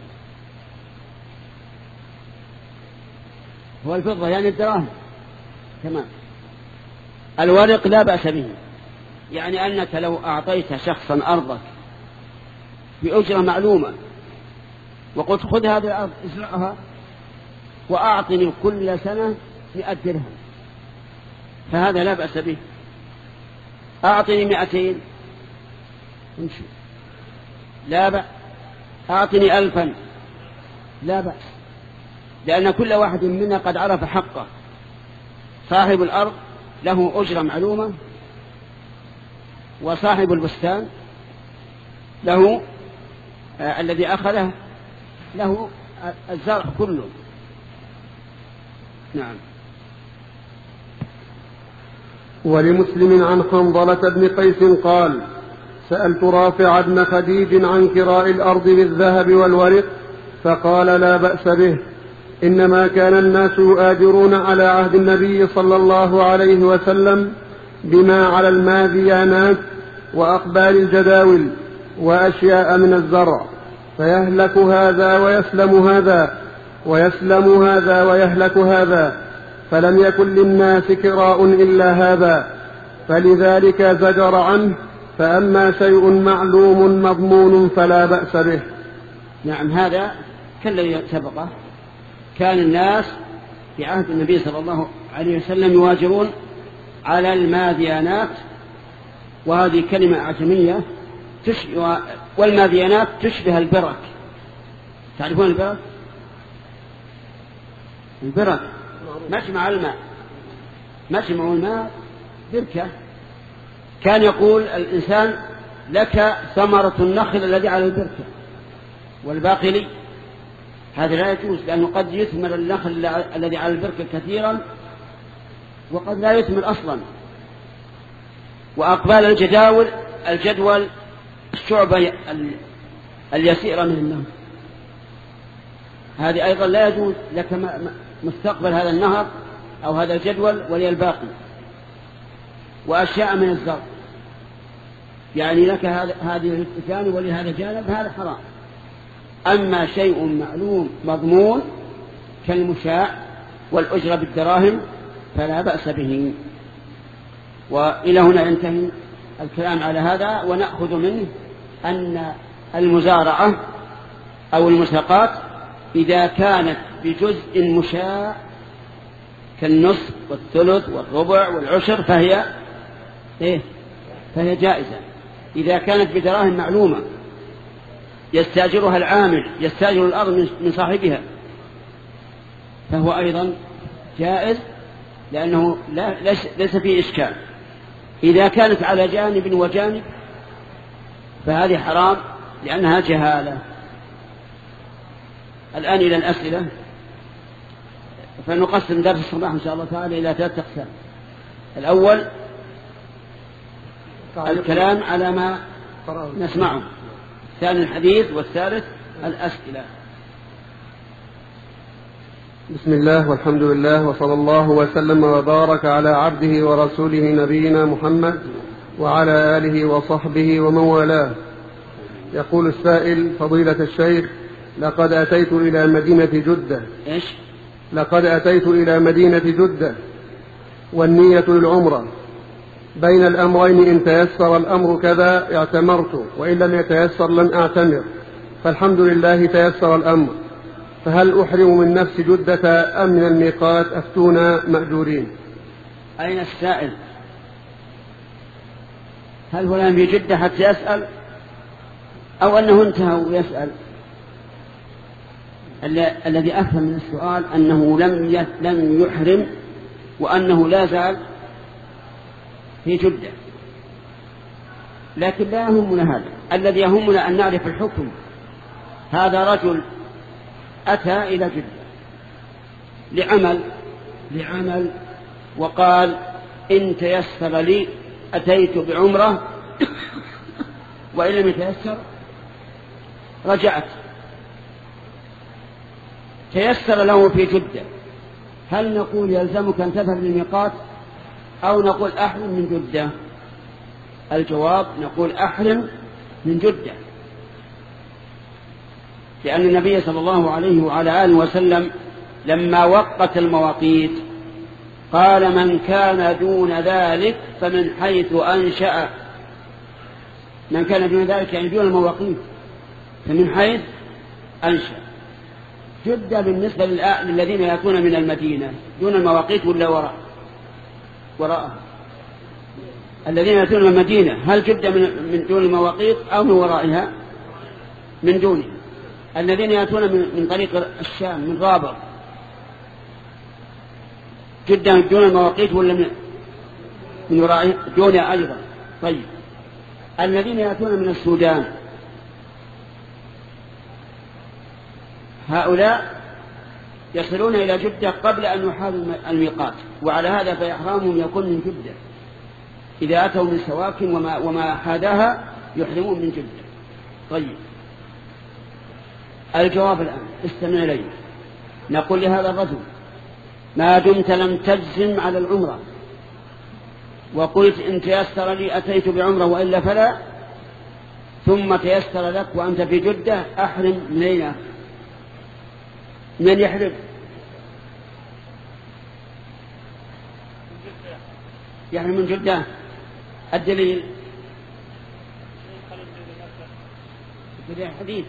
هو الفضة يعني الدراهم تمام. الورق لا بأس به، يعني أنك لو أعطيت شخصا أرضك بأجرة معلومة وقلت خذ هذه الأرض ازرعها وأعطني كل سنة مئة درهم، فهذا لا بأس به. أعطني مئتين امشي لا بأس، أعطني ألفا لا بأس، لأن كل واحد منا قد عرف حقه. صاحب الأرض له أجرة معلومة، وصاحب البستان له آه الذي أخذه له الزرع كله. نعم. ولمسلم عن حنظلة بن قيس قال سألت رافع بن خديج عن كراء الأرض بالذهب والورق فقال لا بأس به، إنما كان الناس يؤاجرون على عهد النبي صلى الله عليه وسلم بما على الماديانات وأقبال الجداول وأشياء من الزرع، فيهلك هذا ويسلم هذا ويسلم هذا ويهلك هذا، فلم يكن للناس كراء إلا هذا، فلذلك زجر عنه. فأما شيء معلوم مضمون فلا بأس به. نعم. هذا كالذي سبقه، كان الناس في عهد النبي صلى الله عليه وسلم يواجرون على الماديانات، وهذه كلمة أعجمية، والماديانات تشبه البرك. تعرفون البرك؟ البرك مجمع الماء، مجمع الماء بركة. كان يقول الإنسان لك ثمرة النخل الذي على البركة والباقي لي. هذا لا يجوز، لأنه قد يثمر النخل الذي على البركة كثيرا وقد لا يثمر أصلا. وأقبال الجداول الجدول الشعبة اليسيرة من النهر، هذه أيضا لا يجوز لك مستقبل هذا النهر أو هذا الجدول ولي الباقي، وأشياء من الزرع، يعني لك هذه الجانب ولهذا الجانب، هذا حرام. أما شيء معلوم مضمون كالمشاع والأجرة بالدراهم فلا بأس به. وإلى هنا ينتهي الكلام على هذا، ونأخذ منه أن المزارعة أو المساقات إذا كانت بجزء مشاع كالنصف والثلث والربع والعشر فهي إيه؟ فهي جائزة. إذا كانت بدراهم معلومة يستأجرها العامل، يستأجر الأرض من صاحبها، فهو أيضا جائز، لأنه لا ليس فيه إشكال. إذا كانت على جانب وجانب فهذه حرام، لأنها جهالة. الآن إلى الأسئلة، فنقسم درس الصباح إن شاء الله تعالى إلى ثلاثة أقسام. الأول الكلام على ما نسمعه، الثاني الحديث، والثالث الأسئلة. بسم الله والحمد لله وصلى الله وسلم وبارك على عبده ورسوله نبينا محمد وعلى آله وصحبه ومن والاه. يقول السائل: فضيلة الشيخ، لقد أتيت إلى مدينة جدة إيش؟ لقد أتيت إلى مدينة جدة والنية للعمرة، بين الأمرين إن تيسر الأمر كذا اعتمرت، وإن لم يتيسر لن أعتمر، فالحمد لله تيسر الأمر، فهل أحرم من نفس جدة أم من الميقات؟ أفتونا مأجورين. أين السائل؟ هل هو الآن في جدة حتى يسأل، أو أنه انتهى ويسأل؟ الذي أفهم من السؤال أنه لم لم يحرم، وأنه لا زال في جدة، لكن لا يهمنا هذا. الذي يهمنا أن نعرف الحكم. هذا رجل أتى إلى جدة لعمل لعمل وقال إن تيسر لي أتيت بعمرة وإن لم يتيسر رجعت. تيسر له في جدة، هل نقول يلزمك أن تذهب للميقات أو نقول أحرم من جدة؟ الجواب نقول أحرم من جدة، لأن النبي صلى الله عليه وعلى آله وسلم لما وقت المواقيت قال من كان دون ذلك فمن حيث أنشأ، من كان دون ذلك يعني دون المواقيت فمن حيث أنشأ. جدة بالنسبة للذين يأتون من المدينة دون المواقيت ولا وراء وراءها؟ الذين يأتون من المدينة هل جدة من دون المواقيت أو من ورائها؟ من دونها. الذين يأتون من طريق الشام من رابغ جدة دون المواقيت ولا من, من ورائها؟ دونها أيضا. طيب الذين يأتون من السودان هؤلاء يصلون إلى جدة قبل أن يحاذوا الميقات، وعلى هذا فإحرامهم يكون من جدة. إذا أتوا من سواكن وما, وما حاذاها يحرمون من جدة. طيب الجواب الآن استمع إلي. نقول لهذا الرجل ما دمت لم تجزم على العمرة وقلت إن تيسر لي أتيت بعمرة وإلا فلا، ثم تيسر لك وأنت في جدة، أحرم من أين؟ من يحرم؟ يحرم من جدة. الدليل الحديث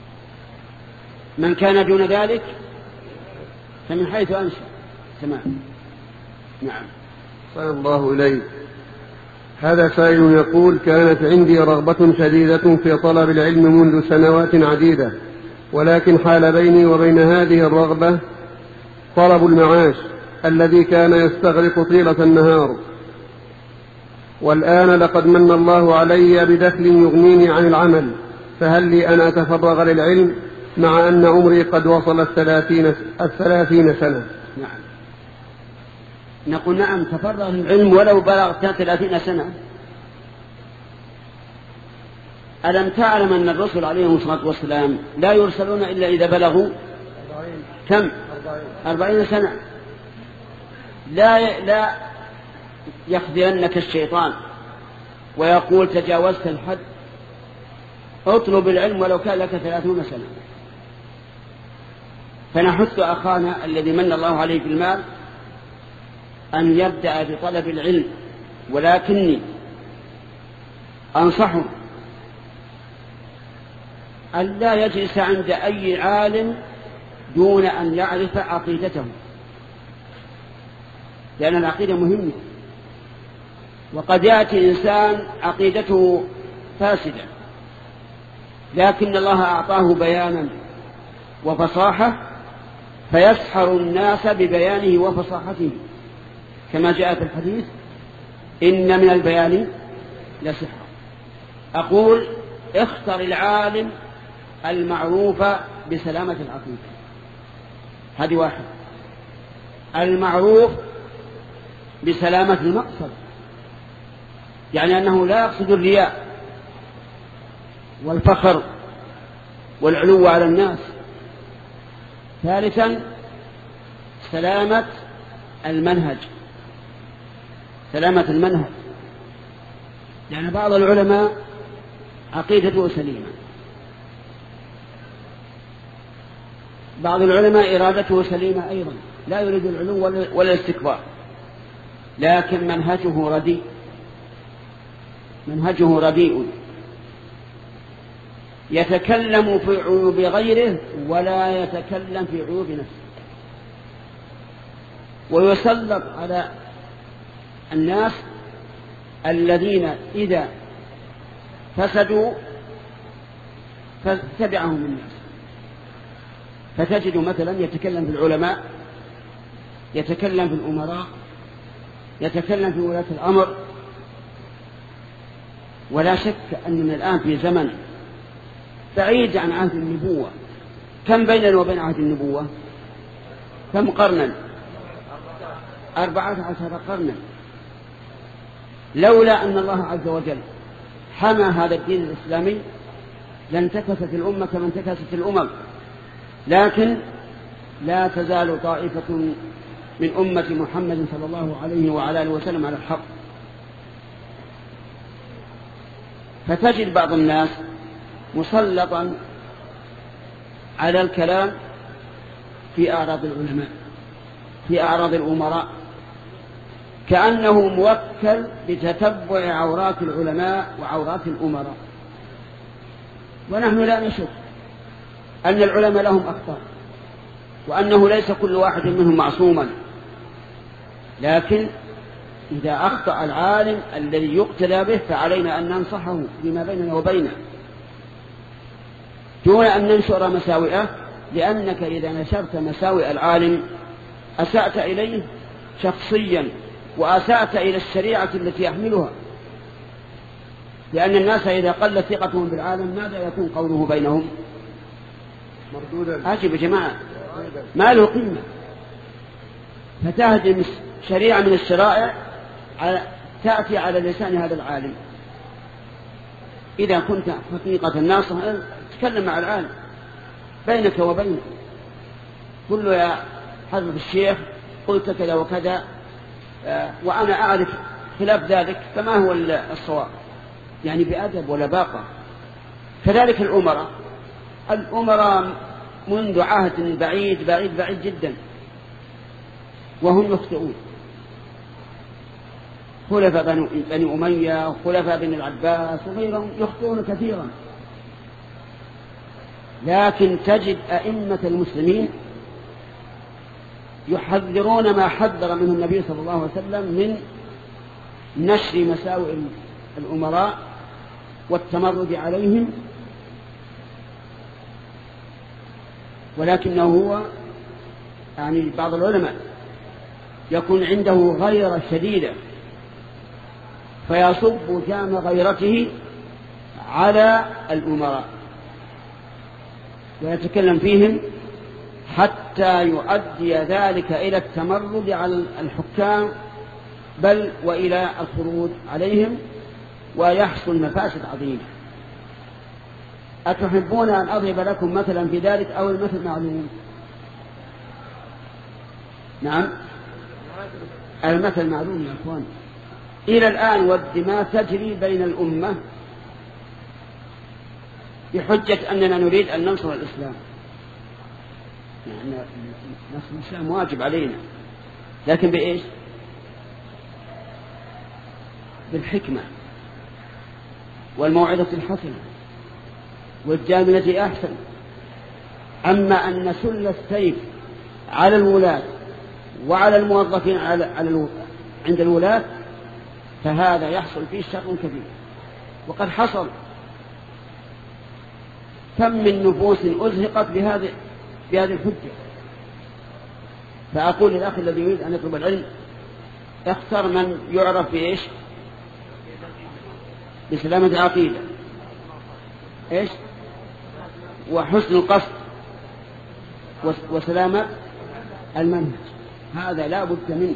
من كان دون ذلك فمن حيث أنشأ. تمام. نعم. صلى الله إليه. هذا سائل يقول كانت عندي رغبة شديدة في طلب العلم منذ سنوات عديدة، ولكن حال بيني وبين هذه الرغبة طلب المعاش الذي كان يستغرق طيلة النهار، والآن لقد من الله علي بدخل يغنيني عن العمل، فهل لي أن أتفرغ للعلم مع أن عمري قد وصل الثلاثين, الثلاثين سنة؟ نعم. نقول نعم تفرغ للعلم ولو بلغت ثلاثين سنة. ألم تعلم أن الرسل عليهم الصلاة والسلام لا يرسلون إلا إذا بلغوا كم؟ أربعين سنة. لا لا يخذلنك الشيطان ويقول تجاوزت الحد، اطلب العلم ولو كان لك ثلاثون سنة. فنحث أخانا الذي من الله عليه في المال أن يبدأ بطلب العلم، ولكني أنصحه أن لا يجلس عند أي عالم دون أن يعرف عقيدته، لأن العقيدة مهمة. وقد يأتي إنسان عقيدته فاسدة لكن الله أعطاه بيانا وفصاحة فيسحر الناس ببيانه وفصاحته، كما جاء في الحديث إن من البيان لسحر. أقول اختر العالم المعروف بسلامة العقيدة، هذه واحد. المعروف بسلامة المقصد، يعني أنه لا يقصد الرياء والفخر والعلو على الناس. ثالثا سلامة المنهج، سلامة المنهج، لأن بعض العلماء عقيدته سليمة، بعض العلماء إرادته سليمة أيضا، لا يريد العلو ولا الاستكبار، لكن منهجه رديء، منهجه رديء، يتكلم في عيوب غيره ولا يتكلم في عيوب نفسه، ويسلط على الناس الذين إذا فسدوا فتبعهم الناس. فتجد مثلا يتكلم في العلماء، يتكلم في الأمراء، يتكلم في ولاة الأمر. ولا شك أننا الآن في زمن بعيد عن عهد النبوة. كم بيننا وبين عهد النبوة؟ كم قرنا؟ أربعة عشر قرنا. لولا أن الله عز وجل حمى هذا الدين الإسلامي لانتكست الأمة كما انتكست الأمم، لكن لا تزال طائفة من أمة محمد صلى الله عليه وعلى آله وسلم على الحق. فتجد بعض الناس مسلطا على الكلام في أعراض العلماء، في أعراض الأمراء، كأنه موكل بتتبع عورات العلماء وعورات الأمراء. ونحن لا نشك أن العلماء لهم أخطاء، وأنه ليس كل واحد منهم معصوما، لكن إذا أخطأ العالم الذي يقتدى به فعلينا أن ننصحه بما بيننا وبينه دون أن ننشر مساوئه، لأنك إذا نشرت مساوئ العالم أسأت إليه شخصيا وأسأت إلى الشريعة التي يحملها، لأن الناس إذا قل ثقتهم بالعالم ماذا يكون قوله بينهم؟ مردودا. أجب يا جماعة، ما له قيمة. فتهدم شريعة من الشرائع تأتي على لسان هذا العالم. إذا كنت حقيقة ناصح تكلم مع العالم بينك وبينه، قل له يا حضرة الشيخ قلت كذا وكذا وأنا أعرف خلاف ذلك، فما هو الصواب؟ يعني بأدب ولباقة. كذلك الأمراء، الأمراء منذ عهد بعيد بعيد بعيد جدا وهم يخطئون. خلفاء بني أمية وخلفاء بن العباس وغيرهم يخطئون كثيرا، لكن تجد أئمة المسلمين يحذرون ما حذر منه النبي صلى الله عليه وسلم من نشر مساوئ الأمراء والتمرد عليهم، ولكنه هو يعني بعض العلماء يكون عنده غيرة شديدة فيصب جام غيرته على الأمراء ويتكلم فيهم حتى يؤدي ذلك إلى التمرد على الحكام، بل وإلى الخروج عليهم، ويحصل مفاسد عظيمة. أتحبون أن أضرب لكم مثلا في ذلك أو المثل معلوم؟ نعم المثل معلوم يا أخوان. إلى الآن والدماء تجري بين الأمة بحجة أننا نريد أن ننصر الإسلام، يعني نصر الإسلام واجب علينا، لكن بإيش؟ بالحكمة والموعظة الحسنة والجاملة أحسن. أما أن نسل السيف على الولاة وعلى الموظفين على على عند الولاة فهذا يحصل فيه شر كبير، وقد حصل. كم من نفوس أزهقت بهذه بهذه الحجة. فأقول للأخ الذي يريد أن يطلب العلم اختر من يعرف بإيش؟ بسلامة العقيدة، إيش؟ وحسن القصد وسلامة المنهج، هذا لا بد منه.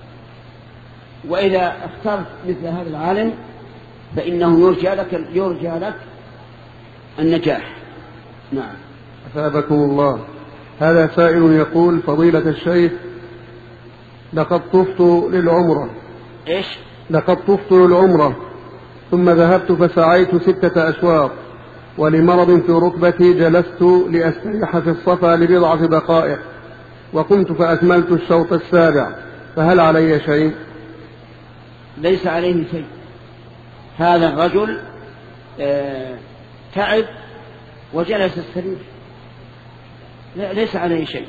وإذا اخترت مثل هذا العالم فإنه يرجى لك يرجى لك النجاح. نعم. أثابكم الله. هذا سائل يقول: فضيلة الشيخ، لقد طفت للعمرة. إيش؟ لقد طفت للعمرة ثم ذهبت فسعيت ستة أشواط، ولمرض في ركبتي جلست لأستريح في الصفا لبضعة دقائق، وقمت فأكملت الشوط السابع، فهل علي شيء؟ ليس عليه شيء. هذا الرجل آه تعب وجلس السرير، ليس عليه شيء،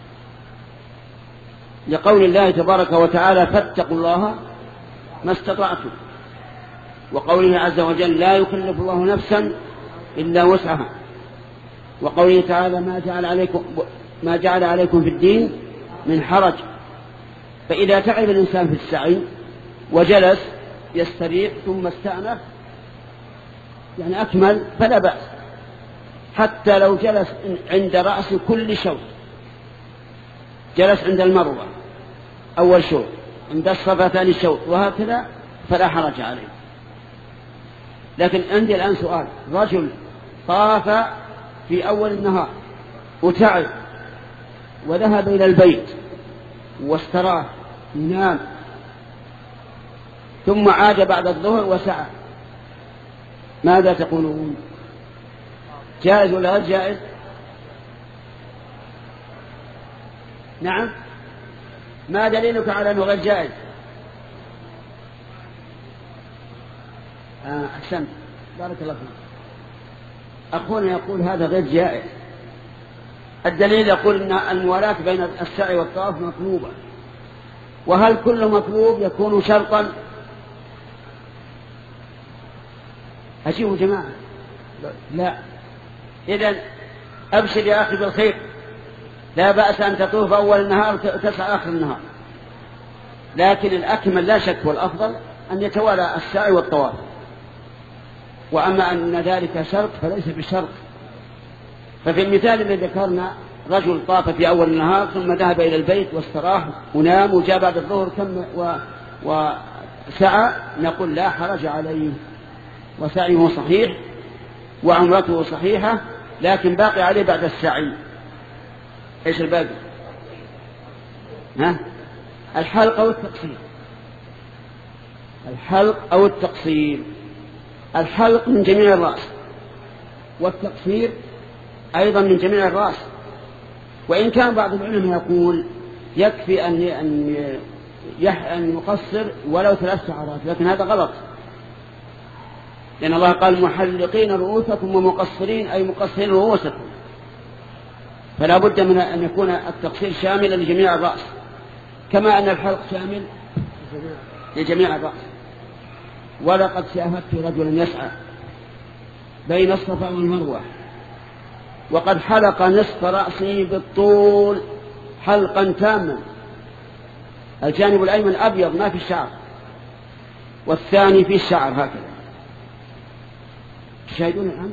لقول الله تبارك وتعالى: فاتقوا الله ما استطعتم، وقوله عز وجل: لا يكلف الله نفسا إلا وسعها، وقوله تعالى: ما جعل عليكم ما جعل عليكم في الدين من حرج. فإذا تعب الإنسان في السعي وجلس يستريح ثم استأنف يعني أكمل فلا بأس، حتى لو جلس عند رأس كل شوط، جلس عند المروة أول شوط، عند الصفا ثاني شوط، وهكذا فلا حرج عليه. لكن عندي الآن سؤال: رجل طاف في أول النهار وتعب وذهب إلى البيت واستراح ينام، ثم عاد بعد الظهر وسعى، ماذا تقولون؟ جائز ولا غير جائز؟ نعم، ما دليلك على أنه غير جائز؟ آه أحسنت، بارك الله فيك. أخونا يقول هذا غير جائز. الدليل يقول أن الموالاة بين السعي والطواف مطلوبة، وهل كل مطلوب يكون شرطا؟ أجيبوا جماعة. لا. إذن أبشر يا أخي بالخير، لا بأس أن تطوف أول النهار وتسعى آخر النهار، لكن الأكمل لا شك والأفضل أن يتوالى السعي والطواف. وأما أن ذلك شرط فليس بشرط. ففي المثال الذي ذكرنا رجل طاف في أول النهار ثم ذهب إلى البيت واستراح ونام وجاء بعد الظهر كم وسعى، نقول لا حرج عليه، وسعيه صحيح وعمرته صحيحة، لكن باقي عليه بعد السعي إيش الباقي؟ ها؟ الحلق أو التقصير. الحلق أو التقصير. الحلق من جميع الرأس، والتقصير أيضا من جميع الرأس. وإن كان بعض العلماء يقول يكفي أن أن يقصر ولو ثلاث شعرات، لكن هذا غلط، لأن الله قال محلقين رؤوسكم ومقصرين، أي مقصرين رؤوسكم، فلا بد من أن يكون التقصير شاملا لجميع الرأس، كما أن الحلق شامل لجميع الرأس. ولقد شاهدت رجلا يسعى بين الصفا والمروة وقد حلق نصف رأسه بالطول حلقا تاما، الجانب الأيمن أبيض ما في الشعر والثاني في الشعر هكذا. تشاهدون الآن؟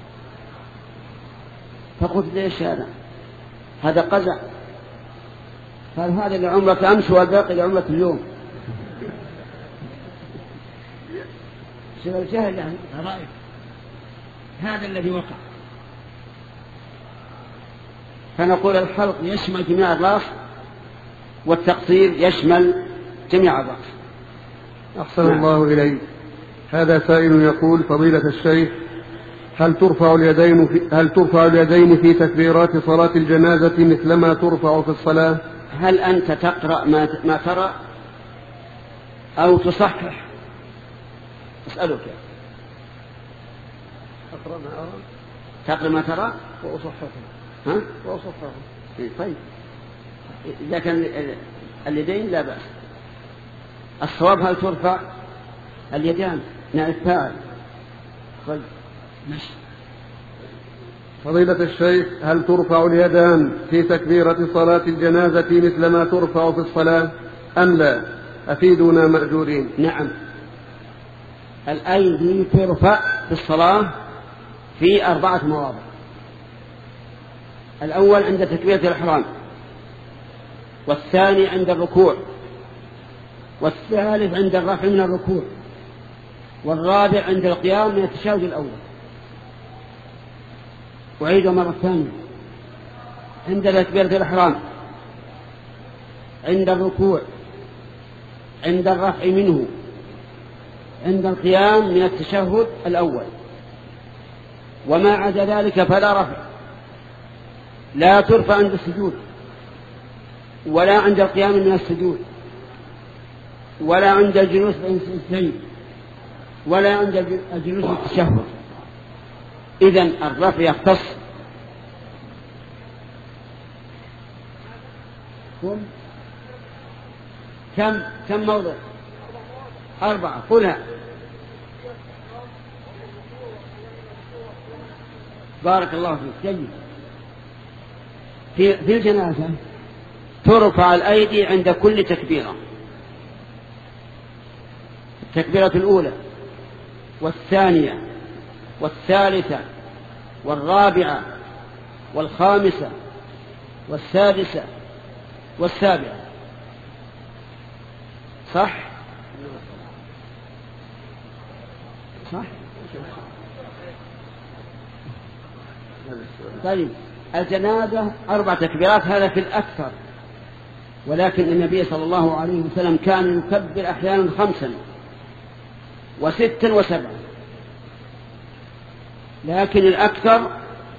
فقلت ليش هذا؟ هذا قزع. قال هذا لعمرة أمس والباقي لعمرة اليوم. شوف الجهل يعني رأيك، هذا الذي وقع. فنقول الحلق يشمل جميع الرأس والتقصير يشمل جميع الرأس. أحسن نعم. الله إليك. هذا سائل يقول: فضيلة الشيخ، هل ترفع اليدين في هل ترفع اليدين في تكبيرات صلاة الجنازة مثلما ترفع في الصلاة؟ هل أنت تقرأ ما ما ترى أو تصحح؟ أسألك. أقرأ ما أرى. تقرأ ما ترى وأصححه. ها؟ وأصححه. طيب، إذا كان اليدين لا بأس. الصواب هل ترفع اليدان؟ نائب فاعل. طيب ماشي. فضيلة الشيخ، هل ترفع اليدان في تكبيرة صلاة الجنازة مثلما ترفع في الصلاة أم لا؟ أفيدونا مأجورين. نعم، الأيدي ترفع في الصلاة في أربعة مواضع. الأول عند تكبيرة الإحرام، والثاني عند الركوع، والثالث عند الرفع من الركوع، والرابع عند القيام من التشهد الأول. أعيد مرة ثانية: عند تكبيرة الإحرام، عند الركوع، عند الرفع منه، عند القيام من التشهد الأول. وما عدا ذلك فلا رفع، لا ترفع عند السجود، ولا عند القيام من السجود، ولا عند الجلوس بين السجدين، ولا عند الجلوس في التشهد. إذن الرفع يختص كم كم موضع؟ أربعة. قلها. بارك الله فيك. جيد. في في الجنازة ترفع الأيدي عند كل تكبيرة: التكبيرة الأولى والثانية والثالثة والرابعة والخامسة والسادسة والسابعة. صح؟ صح؟ طيب الجنازة أربع تكبيرات هذا في الأكثر، ولكن النبي صلى الله عليه وسلم كان يكبر أحيانا خمسا وستا وسبعا، لكن الأكثر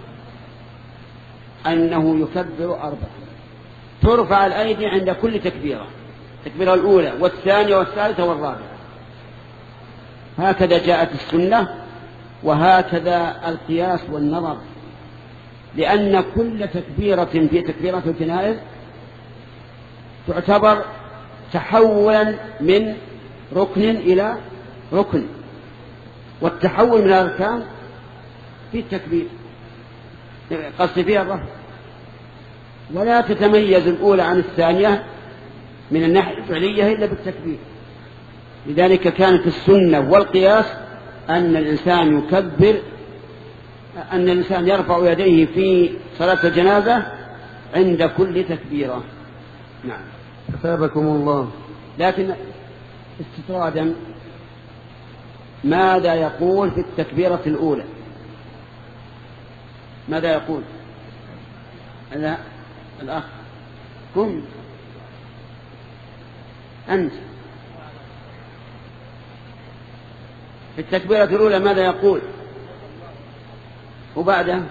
أنه يكبر أربعا. ترفع الأيدي عند كل تكبيرة، التكبيرة الأولى والثانية والثالثة والرابعة، هكذا جاءت السنة وهكذا القياس والنظر، لأن كل تكبيرة في تكبيرات الجنائز تعتبر تحولا من ركن إلى ركن، والتحول من الأركان في التكبير قصد فيها الرفع، ولا تتميز الأولى عن الثانية من الناحية الفعلية إلا بالتكبير. لذلك كانت السنة والقياس أن الإنسان يكبر، أن الإنسان يرفع يديه في صلاة الجنازة عند كل تكبيرة. نعم. أثابكم الله. لكن استطرادا ماذا يقول في التكبيرة الأولى؟ ماذا يقول؟ لا الأخ قم أنت في التكبيرة الأولى ماذا يقول؟ وبعدها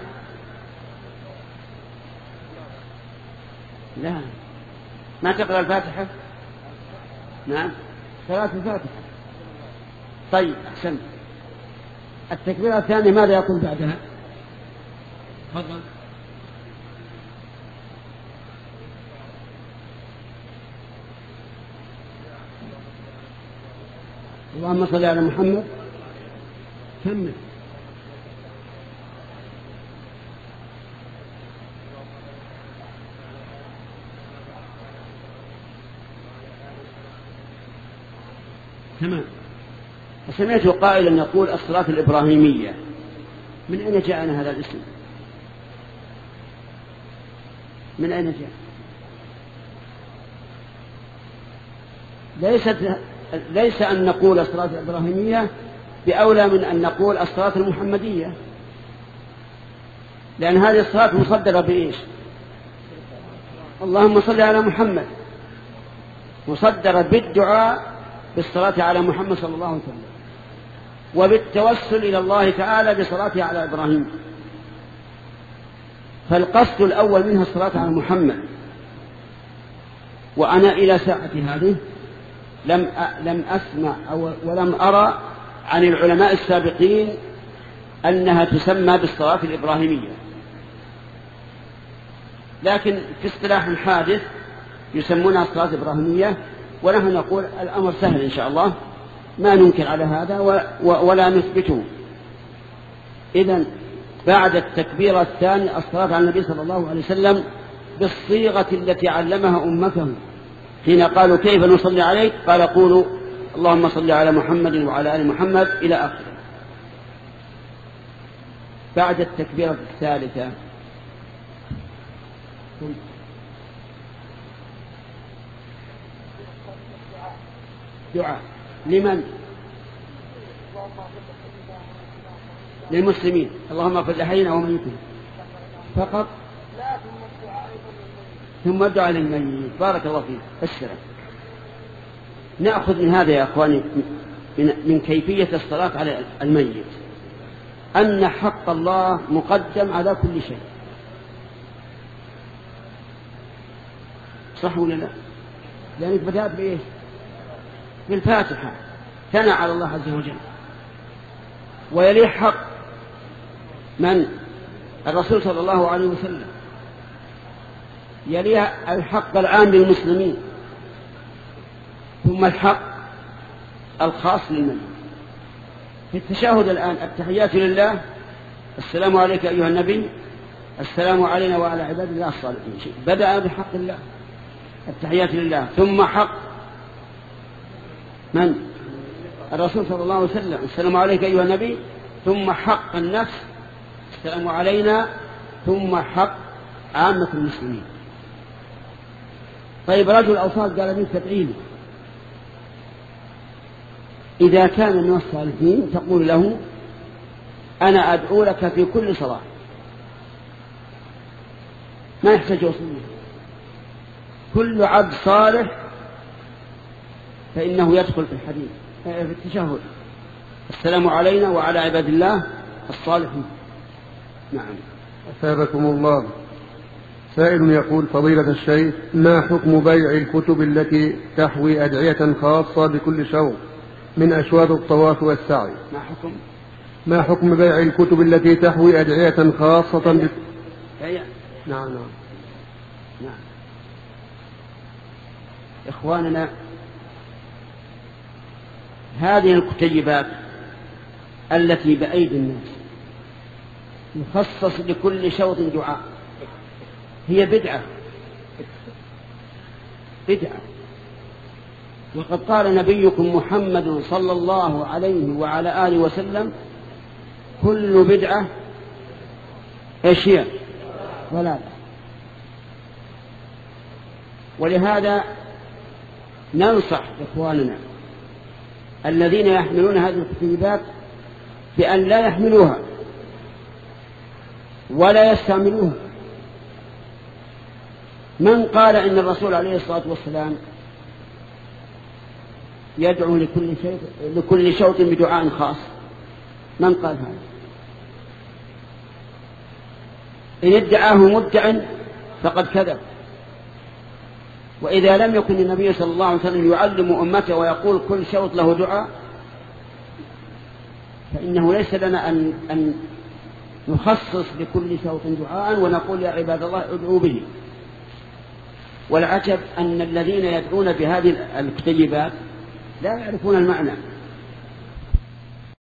لا ما تقرأ الفاتحة. نعم صلاة الفاتحة. طيب أحسن. التكبيرة الثانية ماذا يقول بعدها؟ تفضل. اللهم صل على محمد. كمل. تمام. سمعت قائلا يقول الصلاة الإبراهيمية، من أين جاءنا هذا الاسم؟ من أين جاء؟ ليست ليس أن نقول الصلاة الإبراهيمية بأولى من أن نقول الصلاة المحمدية، لأن هذه الصلاة مصدرة بإيش؟ اللهم صل على محمد، مصدرة بالدعاء بالصلاة على محمد صلى الله عليه وسلم، وبالتوسل إلى الله تعالى بصلاته على إبراهيم. فالقصد الأول منها الصلاة على محمد. وأنا إلى ساعة هذه لم لم أسمع أو ولم أرى عن العلماء السابقين أنها تسمى بالصلاة الإبراهيمية، لكن في اصطلاح حادث يسمونها الصلاة الإبراهيمية، ونحن نقول الأمر سهل إن شاء الله، ما ننكر على هذا ولا نثبته. إذن بعد التكبيرة الثانية الصلاة على النبي صلى الله عليه وسلم بالصيغة التي علمها أمته حين قالوا كيف نصلي عليك؟ قال قولوا اللهم صل على محمد وعلى آل محمد إلى آخره. بعد التكبيرة الثالثة دعاء لمن؟ للمسلمين، اللهم اغفر لحينا وميتنا فقط، ثم الدعاء للميت. بارك الله فيك. السلام. نأخذ من هذا يا أخواني من كيفية الصلاة على الميت أن حق الله مقدم على كل شيء، صح ولا لا؟ لأنك بدأت بإيش؟ بالفاتحة، ثنى على الله عز وجل، ويليه حق من؟ الرسول صلى الله عليه وسلم، يليه الحق العام للمسلمين، ثم الحق الخاص للمن. في التشهد الآن التحيات لله، السلام عليك أيها النبي، السلام علينا وعلى عباد الله الصالحين، بدأ بحق الله التحيات لله، ثم حق من؟ الرسول صلى الله عليه وسلم، السلام عليك أيها النبي، ثم حق النفس، السلام علينا، ثم حق عامة المسلمين. طيب رجل أوصاد قال لي تدعيني، إذا كان من الصالحين تقول له أنا أدعو لك في كل صلاة، ما يحتاج وصية. كل عبد صالح فإنه يدخل في الحديث في التشهد: السلام علينا وعلى عباد الله الصالحين. نعم. أثابكم الله. سائل يقول: فضيلة الشيخ، ما حكم بيع الكتب التي تحوي أدعية خاصة بكل شوط من أشواط الطواف والسعي؟ ما حكم ما حكم بيع الكتب التي تحوي أدعية خاصة ب... بيع. نعم نعم نعم. إخواننا، هذه الكتيبات التي بأيدي الناس مخصص لكل شوط دعاء هي بدعة بدعة وقد قال نبيكم محمد صلى الله عليه وعلى آله وسلم: كل بدعة ايش هي؟ ضلالة. ولهذا ننصح إخواننا الذين يحملون هذه الكتيبات بأن لا يحملوها ولا يستعملوها. من قال إن الرسول عليه الصلاة والسلام يدعو لكل شيء لكل شوط بدعاء خاص؟ من قال هذا؟ إن ادعاه مدع فقد كذب. وإذا لم يكن النبي صلى الله عليه وسلم يعلم أمته ويقول كل شوط له دعاء، فإنه ليس لنا أن, أن نخصص لكل شوط دعاء ونقول: يا عباد الله ادعوا به. والعجب أن الذين يدعون بهذه الكتيبات لا يعرفون المعنى.